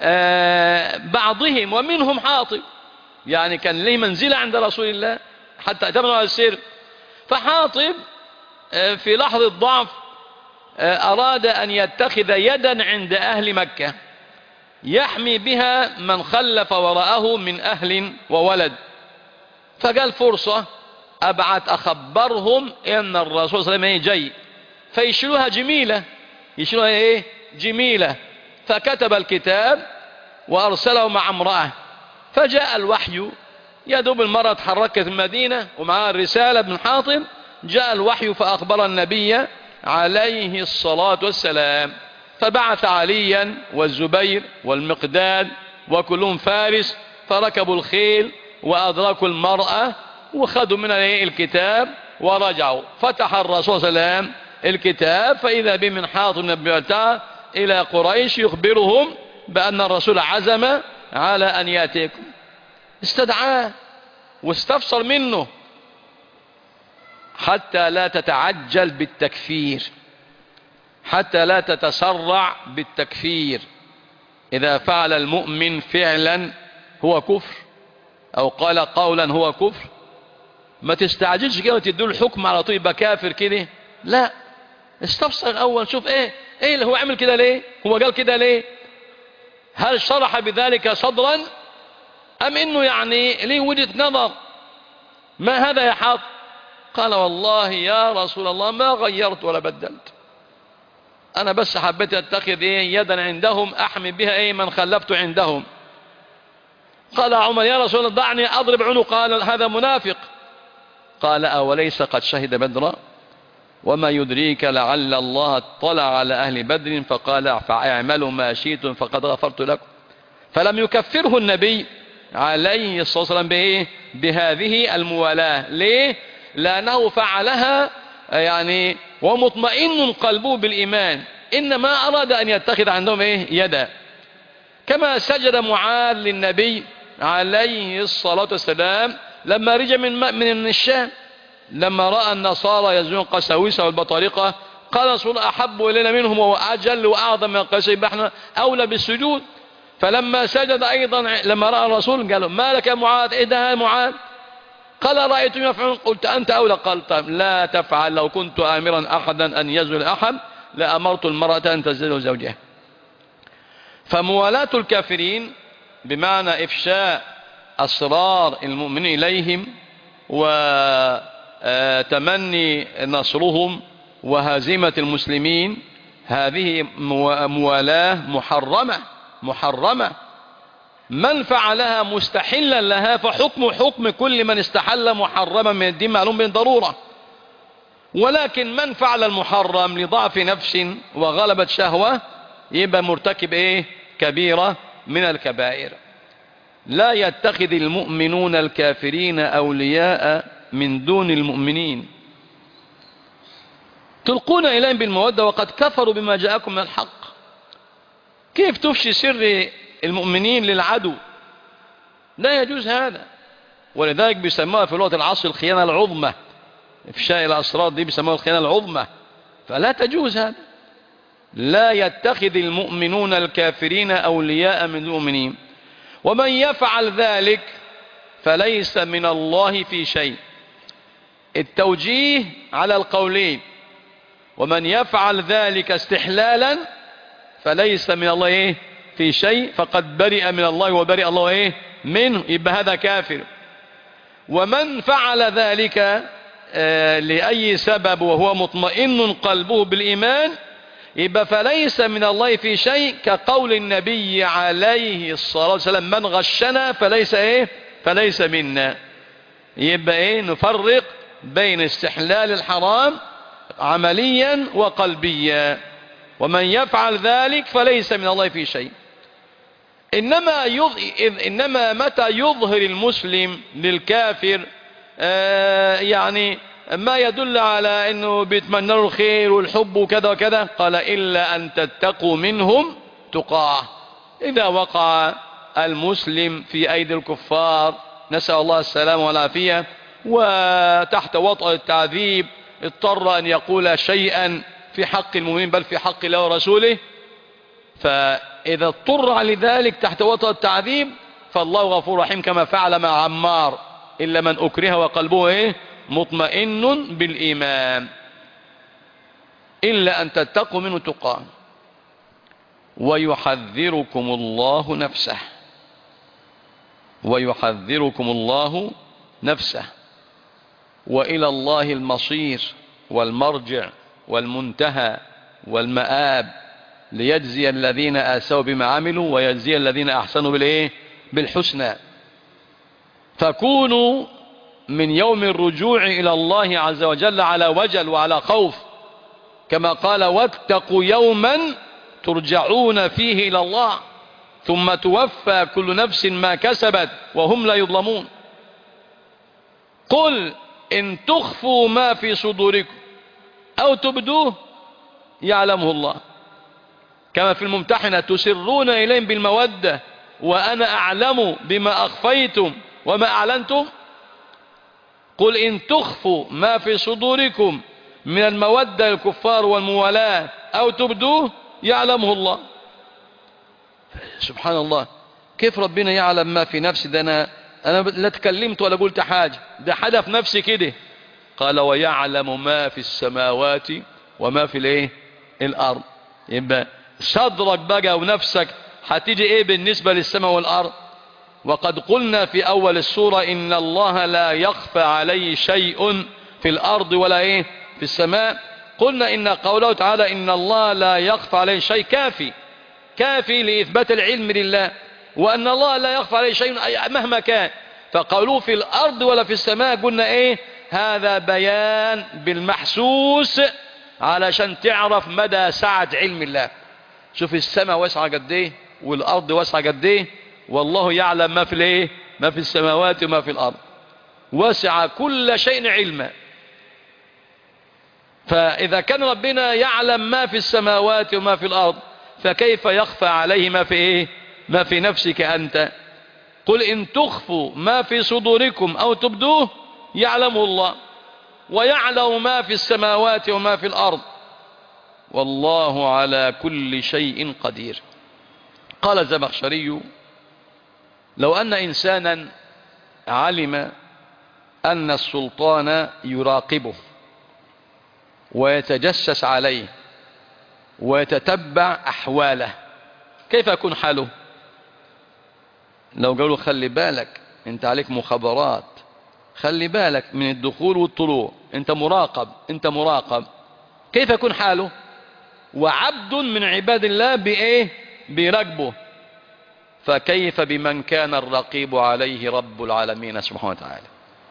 بعضهم ومنهم حاطب، يعني كان له منزلة عند رسول الله حتى أتمنى على السر. فحاطب في لحظة ضعف أراد أن يتخذ يدا عند أهل مكة يحمي بها من خلف وراءه من أهل وولد، فقال فرصة أبعت أخبرهم إن الرسول صلى الله عليه وسلم جاي، فيشيلوها جميلة يشيلوها إيه جميلة. فكتب الكتاب وأرسله مع امرأة، فجاء الوحي يدوب المرأة تحركت المدينة ومعها الرسالة بن حاطب، جاء الوحي فأخبر النبي عليه الصلاة والسلام، فبعث عليا والزبير والمقداد وكلهم فارس فركبوا الخيل وأدركوا المرأة وخذوا منها الكتاب ورجعوا. فتح الرسول صلى الله عليه وسلم الكتاب فإذا به من حاطب بن أبي بلتعة إلى قريش يخبرهم بأن الرسول عزم على أن يأتيكم. استدعاه واستفسر منه حتى لا تتعجل بالتكفير، حتى لا تتسرع بالتكفير. إذا فعل المؤمن فعلا هو كفر أو قال قولا هو كفر، ما تستعجلش كده وتدوا الحكم على طول يبقى كافر كده، لا، استفسر الأول شوف ايه ايه اللي هو عمل كده ليه، هو قال كده ليه، هل شرح بذلك صدرا أم إنه يعني ليه وجهة نظر، ما هذا يا حاطب؟ قال والله يا رسول الله ما غيرت ولا بدلت، أنا بس حبيت أتخذ إيه يدا عندهم أحمي بها إيه من خلفت عندهم. قال عمر يا رسول الله دعني أضرب عنق، قال هذا منافق. قال أوليس قد شهد بدرا وما يدريك لعل الله اطلع على أهل بدر فقال فاعملوا ما شئتم فقد غفرت لكم. فلم يكفره النبي عليه الصلاة والسلام بإيه؟ بهذه الموالاة. ليه؟ لأنه فعلها يعني ومطمئن قلبه بالإيمان، إنما أراد أن يتخذ عندهم إيه؟ يدا. كما سجد معاذ للنبي عليه الصلاة والسلام لما رجع من من الشام، لما رأى النصارى يزنون قساوسة والبطارقة قال رسول الله أحب إلينا منهم وأجل وأعظم من القساوسة يبقى احنا أولى بالسجود. فلما سجد أيضا لما رأى الرسول قالوا ما لك يا معاذ، إيه ده يا معاذ؟ قال رأيتم يفعلون قلت أنت أولى. قال طيب لا تفعل، لو كنت آمرا أحدا أن يزل أحد لأمرت المرأة أن تزل زوجها. فموالاة الكافرين بمعنى إفشاء أسرار المؤمنين إليهم وتمني نصرهم وهزيمة المسلمين، هذه موالاة محرمة محرمة. من فعلها مستحلا لها فحكم حكم كل من استحل محرما من الدين معلوم بالضرورة. ولكن من فعل المحرم لضعف نفس وغلبة شهوة يبقى مرتكب ايه؟ كبيرة من الكبائر. لا يتخذ المؤمنون الكافرين أولياء من دون المؤمنين تلقون إليهم بالمودة وقد كفروا بما جاءكم من الحق. كيف تفشي سر المؤمنين للعدو؟ لا يجوز هذا. ولذلك بيسموها في لغة العصر الخيانة العظمى. إفشاء الأسرار دي بيسموها الخيانة العظمى، فلا تجوز هذا. لا يتخذ المؤمنون الكافرين أولياء من المؤمنين ومن يفعل ذلك فليس من الله في شيء. التوجيه على القولين. ومن يفعل ذلك استحلالا فليس من الله إيه؟ في شيء، فقد برئ من الله وبرئ الله إيه؟ منه، يبقى هذا كافر. ومن فعل ذلك آه لأي سبب وهو مطمئن قلبه بالإيمان يبقى فليس من الله في شيء، كقول النبي عليه الصلاة والسلام من غشنا فليس ايه فليس منا. يبقى ايه؟ نفرق بين استحلال الحرام عمليا وقلبيا. ومن يفعل ذلك فليس من الله في شيء. إنما, يظ... إنما متى يظهر المسلم للكافر آه يعني ما يدل على أنه بيتمنى له الخير والحب وكذا وكذا، قال إلا أن تتقوا منهم تقاه. إذا وقع المسلم في أيدي الكفار نسأل الله السلامة والعافية وتحت وطأ التعذيب اضطر أن يقول شيئا في حق المؤمنين بل في حق الله ورسوله، فإذا اضطر لذلك تحت وطأ التعذيب فالله غفور رحيم كما فعل مع عمار، إلا من أكره وقلبه إيه؟ مطمئن بالإيمان. إلا أن تتقوا منه تقاه ويحذركم الله نفسه. ويحذركم الله نفسه وإلى الله المصير والمرجع والمنتهى والمآب ليجزي الذين آسوا بما عملوا ويجزي الذين أحسنوا بالإيه؟ بالحسنى. فكونوا من يوم الرجوع إلى الله عز وجل على وجل وعلى خوف، كما قال واتقوا يوما ترجعون فيه إلى الله ثم توفى كل نفس ما كسبت وهم لا يظلمون. قل إن تخفوا ما في صدوركم أو تبدوه يعلمه الله، كما في الممتحنة تسرون إليهم بالمودة وأنا أعلم بما أخفيتم وما أعلنتم. قل إن تخفوا ما في صدوركم من المودة للكفار والموالاة أو تبدوه يعلمه الله. سبحان الله، كيف ربنا يعلم ما في نفسي؟ ده أنا, أنا لا تكلمت ولا قلت حاجة، ده حدث نفسي كده. قال ويعلم ما في السماوات وما في الايه الأرض. يبقى صدرك بقى ونفسك هتيجي ايه بالنسبة للسماء والأرض؟ وقد قلنا في أول السورة إن الله لا يخفى عليه شيء في الأرض ولا إيه في السماء. قلنا إن قوله تعالى إن الله لا يخفى عليه شيء كافي كافي لإثبات العلم لله، وأن الله لا يخفى عليه شيء مهما كان. فقالوا في الأرض ولا في السماء قلنا إيه؟ هذا بيان بالمحسوس علشان تعرف مدى سعة علم الله. شوف السماء واسعة قد ايه والأرض واسعة قد ايه، والله يعلم ما في الايه ما في السماوات وما في الأرض، وسع كل شيء علما. فإذا كان ربنا يعلم ما في السماوات وما في الأرض فكيف يخفى عليه ما في ايه ما في نفسك أنت؟ قل إن تخفوا ما في صدوركم أو تبدوه يعلمه الله ويعلم ما في السماوات وما في الأرض والله على كل شيء قدير. قال الزمخشري لو أن إنسانا علم أن السلطان يراقبه ويتجسس عليه ويتتبع أحواله كيف يكون حاله؟ لو قالوا خلي بالك انت عليك مخابرات، خلي بالك من الدخول والطلوع، انت مراقب انت مراقب، كيف يكون حاله؟ وعبد من عباد الله بإيه؟ بركبه، فكيف بمن كان الرقيب عليه رب العالمين سبحانه وتعالى.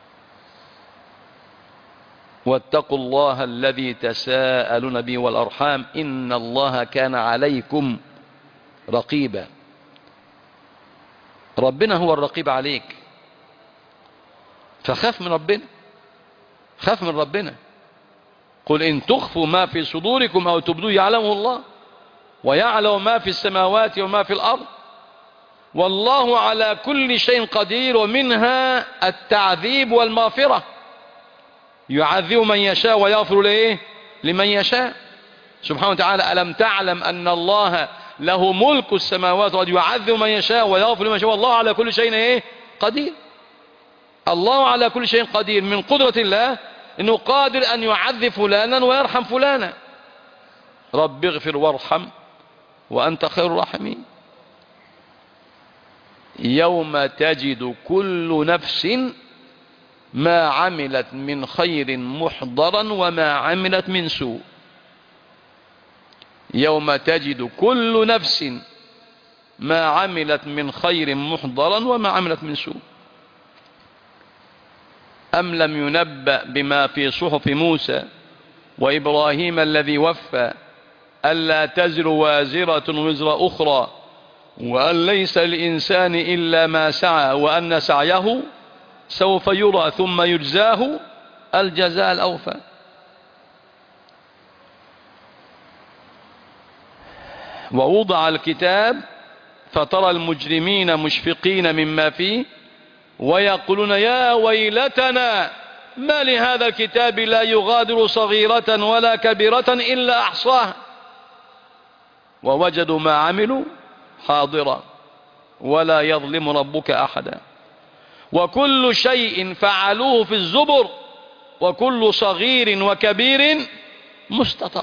واتقوا الله الذي تساءلون به والأرحام إن الله كان عليكم رقيبا. ربنا هو الرقيب عليك، فخاف من ربنا، خاف من ربنا. قل إن تخفوا ما في صدوركم أو تبدوه يعلمه الله، ويعلم ما في السماوات وما في الأرض، والله على كل شيء قدير. ومنها التعذيب والمغفرة، يعذب من يشاء ويغفر لإيه؟ لمن يشاء سبحانه وتعالى. ألم تعلم أن الله له ملك السماوات والأرض، يعذب من يشاء ويغفر لمن يشاء، والله على كل شيء إيه؟ قدير. الله على كل شيء قدير. من قدرة الله إنه قادر أن يعذب فلانا ويرحم فلانا. رب اغفر وارحم وأنت خير الراحمين. يوم تجد كل نفس ما عملت من خير محضرا وما عملت من سوء. يوم تجد كل نفس ما عملت من خير محضرا وما عملت من سوء. أم لم ينبأ بما في صحف موسى وإبراهيم الذي وفى ألا تزر وازرة وزر أخرى وأن ليس للإنسان إلا ما سعى وأن سعيه سوف يرى ثم يجزاه الجزاء الأوفى. ووضع الكتاب فترى المجرمين مشفقين مما فيه ويقولون يا ويلتنا ما لهذا الكتاب لا يغادر صغيرة ولا كبيرة إلا أحصاها ووجدوا ما عملوا حاضرا ولا يظلم ربك أحدا. وكل شيء فعلوه في الزبر وكل صغير وكبير مستطر.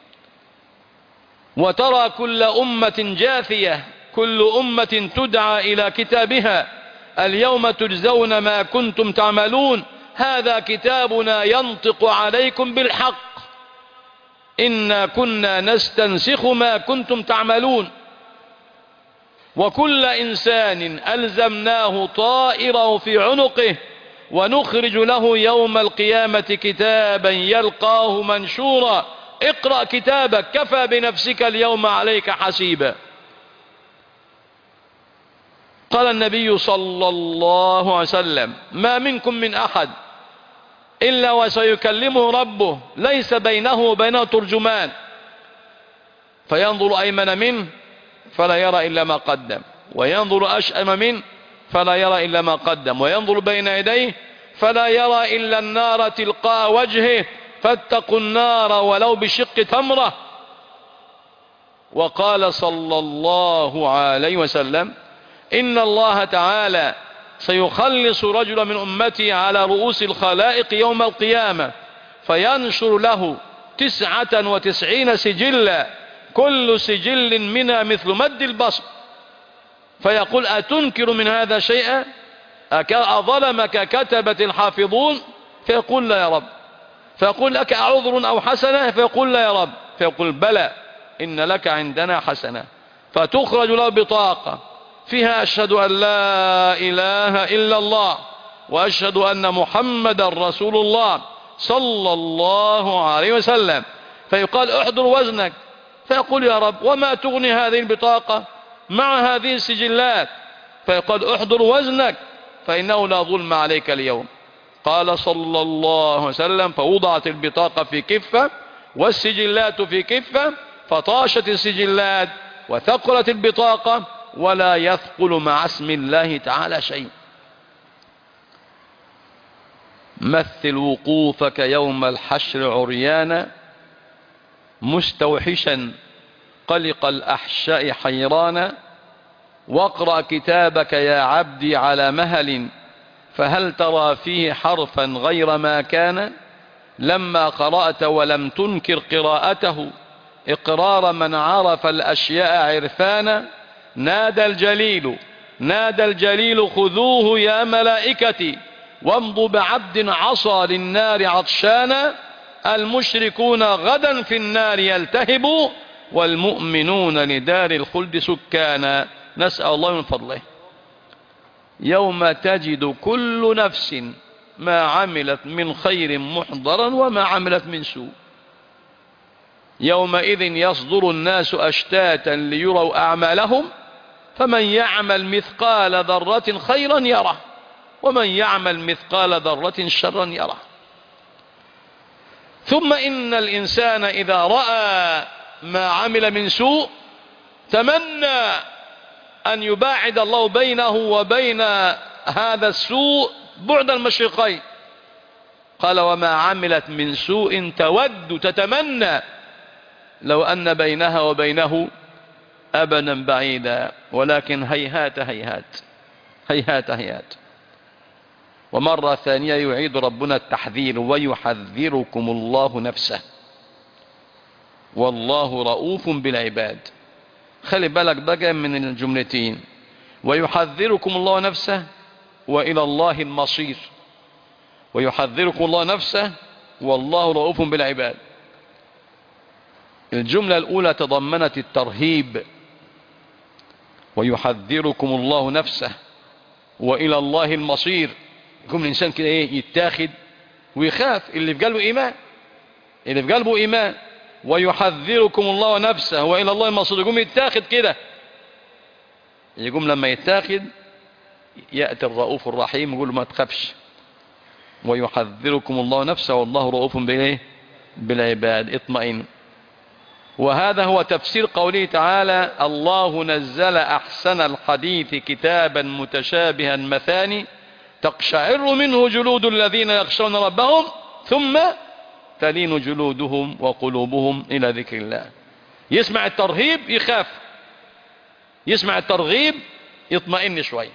وترى كل أمة جاثية كل أمة تدعى إلى كتابها اليوم تجزون ما كنتم تعملون هذا كتابنا ينطق عليكم بالحق إنا كنا نستنسخ ما كنتم تعملون. وكل إنسان ألزمناه طائره في عنقه ونخرج له يوم القيامة كتابا يلقاه منشورا اقرأ كتابك كفى بنفسك اليوم عليك حسيبا. قال النبي صلى الله عليه وسلم ما منكم من أحد إلا وسيكلمه ربه ليس بينه وبينه ترجمان فينظر أيمن منه فلا يرى إلا ما قدم وينظر أشأم منه فلا يرى إلا ما قدم وينظر بين يديه فلا يرى إلا النار تلقاء وجهه فاتقوا النار ولو بشق تمرة. وقال صلى الله عليه وسلم إن الله تعالى سيخلص رجلا من أمتي على رؤوس الخلائق يوم القيامة فينشر له تسعة وتسعين سجلا كل سجل منها مثل مد البصر فيقول أتنكر من هذا شيئا أظلمك كتبة الحافظون فيقول لا يا رب فيقول لك أعذر أو حسنة فيقول لا يا رب فيقول بلى إن لك عندنا حسنة فتخرج له بطاقة فيها أشهد أن لا إله إلا الله وأشهد أن محمد رسول الله صلى الله عليه وسلم فيقال احضر وزنك فيقول يا رب وما تغني هذه البطاقة مع هذه السجلات فيقال احضر وزنك فإنه لا ظلم عليك اليوم. قال صلى الله عليه وسلم فوضعت البطاقة في كفة والسجلات في كفة فطاشت السجلات وثقلت البطاقة ولا يثقل مع اسم الله تعالى شيء. مثل وقوفك يوم الحشر عريانا مستوحشا قلق الأحشاء حيرانا واقرأ كتابك يا عبدي على مهل فهل ترى فيه حرفا غير ما كان لما قرأت ولم تنكر قراءته إقرار من عرف الأشياء عرفانا نادى الجليل نادى الجليل خذوه يا ملائكتي وامضوا بعبد عصى للنار عطشانا المشركون غدا في النار يلتهبوا والمؤمنون لدار الخلد سكانا. نسأل الله من فضله. يوم تجد كل نفس ما عملت من خير محضرا وما عملت من سوء. يومئذ يصدر الناس أشتاتا ليروا أعمالهم فمن يعمل مثقال ذرة خيرا يره ومن يعمل مثقال ذرة شرا يره. ثم إن الإنسان إذا رأى ما عمل من سوء تمنى أن يباعد الله بينه وبين هذا السوء بعد المشرقين. قال وما عملت من سوء تود تتمنى لو أن بينها وبينه أبدا بعيدا ولكن هيهات هيهات هيهات هيهات. ومرة ثانية يعيد ربنا التحذير ويحذركم الله نفسه والله رؤوف بالعباد. خلي بالك بقى من الجملتين، ويحذركم الله نفسه وإلى الله المصير. ويحذركم الله نفسه والله رؤوف بالعباد. الجملة الأولى تضمنت الترهيب، ويحذركم الله نفسه وإلى الله المصير. يكون الإنسان كده إيه يتاخد ويخاف، اللي في قلبه إيمان، اللي في قلبه إيمان. ويحذركم الله نفسه وإلى الله المصير، يقوم يتاخد كده. يقوم لما يتاخد يأتي الرؤوف الرحيم يقول ما تخافش. ويحذركم الله نفسه والله رؤوف بالإيه بالعباد، اطمئن. وهذا هو تفسير قوله تعالى الله نزل أحسن الحديث كتابا متشابها مثاني تقشعر منه جلود الذين يخشون ربهم ثم تلين جلودهم وقلوبهم إلى ذكر الله. يسمع الترهيب يخاف، يسمع الترغيب يطمئن شوي.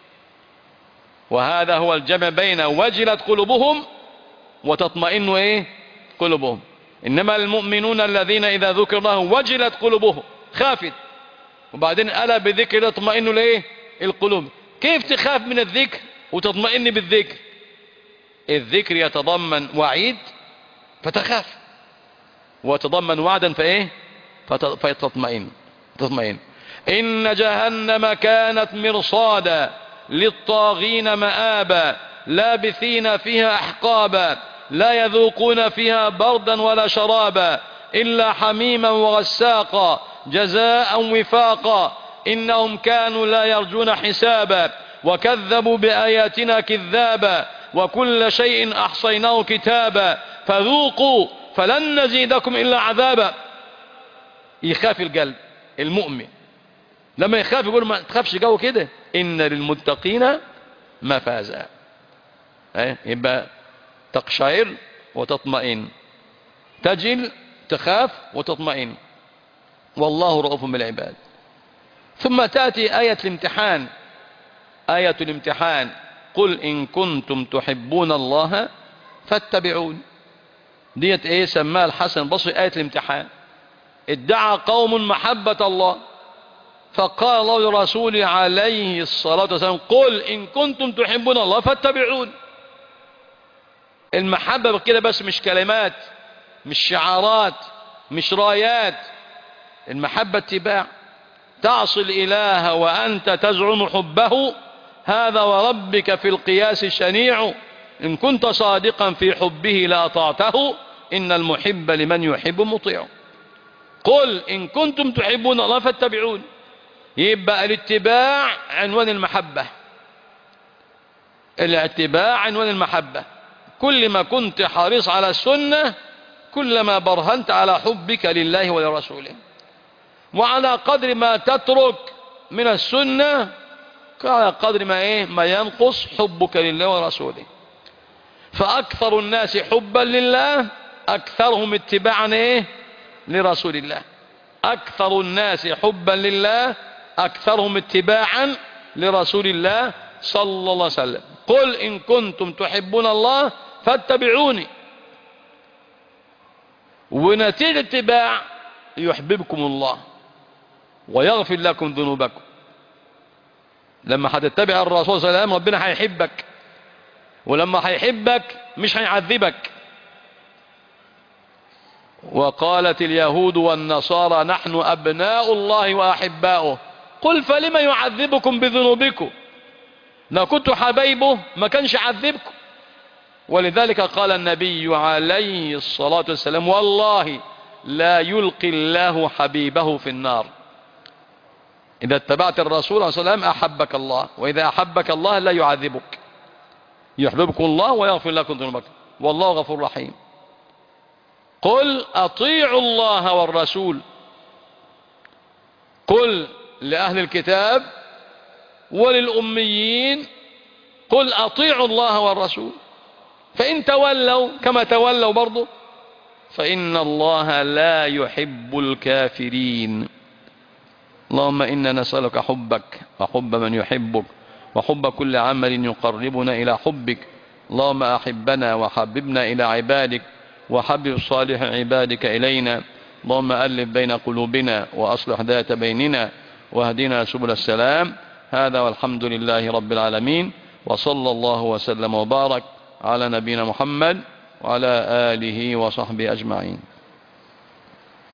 وهذا هو الجمع بين وجلت قلوبهم وتطمئن إيه قلوبهم. إنما المؤمنون الذين إذا ذكر الله وجلت قلوبهم، خافت، وبعدين ألا بذكر يطمئن ليه القلوب. كيف تخاف من الذكر وتطمئن بالذكر؟ الذكر يتضمن وعيد فتخاف، وتضمن وعدا فإيه فتطمئن تطمئن. إن جهنم كانت مرصادا للطاغين مآبا لابثين فيها أحقابا لا يذوقون فيها بردا ولا شرابا إلا حميما وغساقا جزاء وفاقا إنهم كانوا لا يرجون حسابا وكذبوا بآياتنا كذابا وكل شيء أحصيناه كتابا فذوقوا فلن نزيدكم إلا عذابا. يخاف القلب المؤمن لما يخاف يقول ما تخافش جو كده. إن للمتقين مفازا. يبقى تقشعر وتطمئن، تجل تخاف وتطمئن، والله رؤوف بالعباد. ثم تأتي آية الامتحان، آية الامتحان قل إن كنتم تحبون الله فاتبعون. ديت ايه سماها الحسن البصري آية الامتحان. ادعى قوم محبة الله فقال الله لرسوله عليه الصلاة والسلام قل إن كنتم تحبون الله فاتبعون. المحبة كده بس، مش كلمات، مش شعارات، مش رايات. المحبة اتباع. تعصي الإله وأنت تزعم حبه هذا وربك في القياس شنيع إن كنت صادقا في حبه لأطعته إن المحب لمن يحب مطيع. قل إن كنتم تحبون الله فاتبعون. يبقى الاتباع عنوان المحبة، الاتباع عنوان المحبة. كل ما كنت حريص على السنة كلما برهنت على حبك لله ولرسوله، وعلى قدر ما تترك من السنة على قدر ما ايه ما ينقص حبك لله ورسوله. فأكثر الناس حبا لله أكثرهم اتباعا ايه لرسول الله. أكثر الناس حبا لله أكثرهم اتباعا لرسول الله صلى الله عليه وسلم. قل إن كنتم تحبون الله فاتبعوني. ونتيجة اتباع يحببكم الله ويغفر لكم ذنوبكم. لما هتتبع الرسول صلى الله عليه وسلم ربنا هيحبك، ولما هيحبك مش هيعذبك. وقالت اليهود والنصارى نحن أبناء الله وأحباؤه. قل فلما يعذبكم بذنوبكم؟ لو كنتوا حبايبه ما كانش عذبكم. ولذلك قال النبي عليه الصلاة والسلام والله لا يلقي الله حبيبه في النار. إذا اتبعت الرسول صلى الله عليه وسلم أحبك الله، وإذا أحبك الله لا يعذبك، يحببكم الله ويغفر لكم ذنوبكم والله غفور رحيم. قل أطيعوا الله والرسول. قل لأهل الكتاب وللأميين قل أطيعوا الله والرسول، فإن تولوا كما تولوا برضو فإن الله لا يحب الكافرين. اللهم إنا نسألك حبك وحب من يحبك وحب كل عمل يقربنا إلى حبك. اللهم أحبنا وحببنا إلى عبادك وحبب صالح عبادك إلينا. اللهم ألف بين قلوبنا وأصلح ذات بيننا واهدنا سبل السلام. هذا والحمد لله رب العالمين، وصلى الله وسلم وبارك على نبينا محمد وعلى آله وصحبه أجمعين.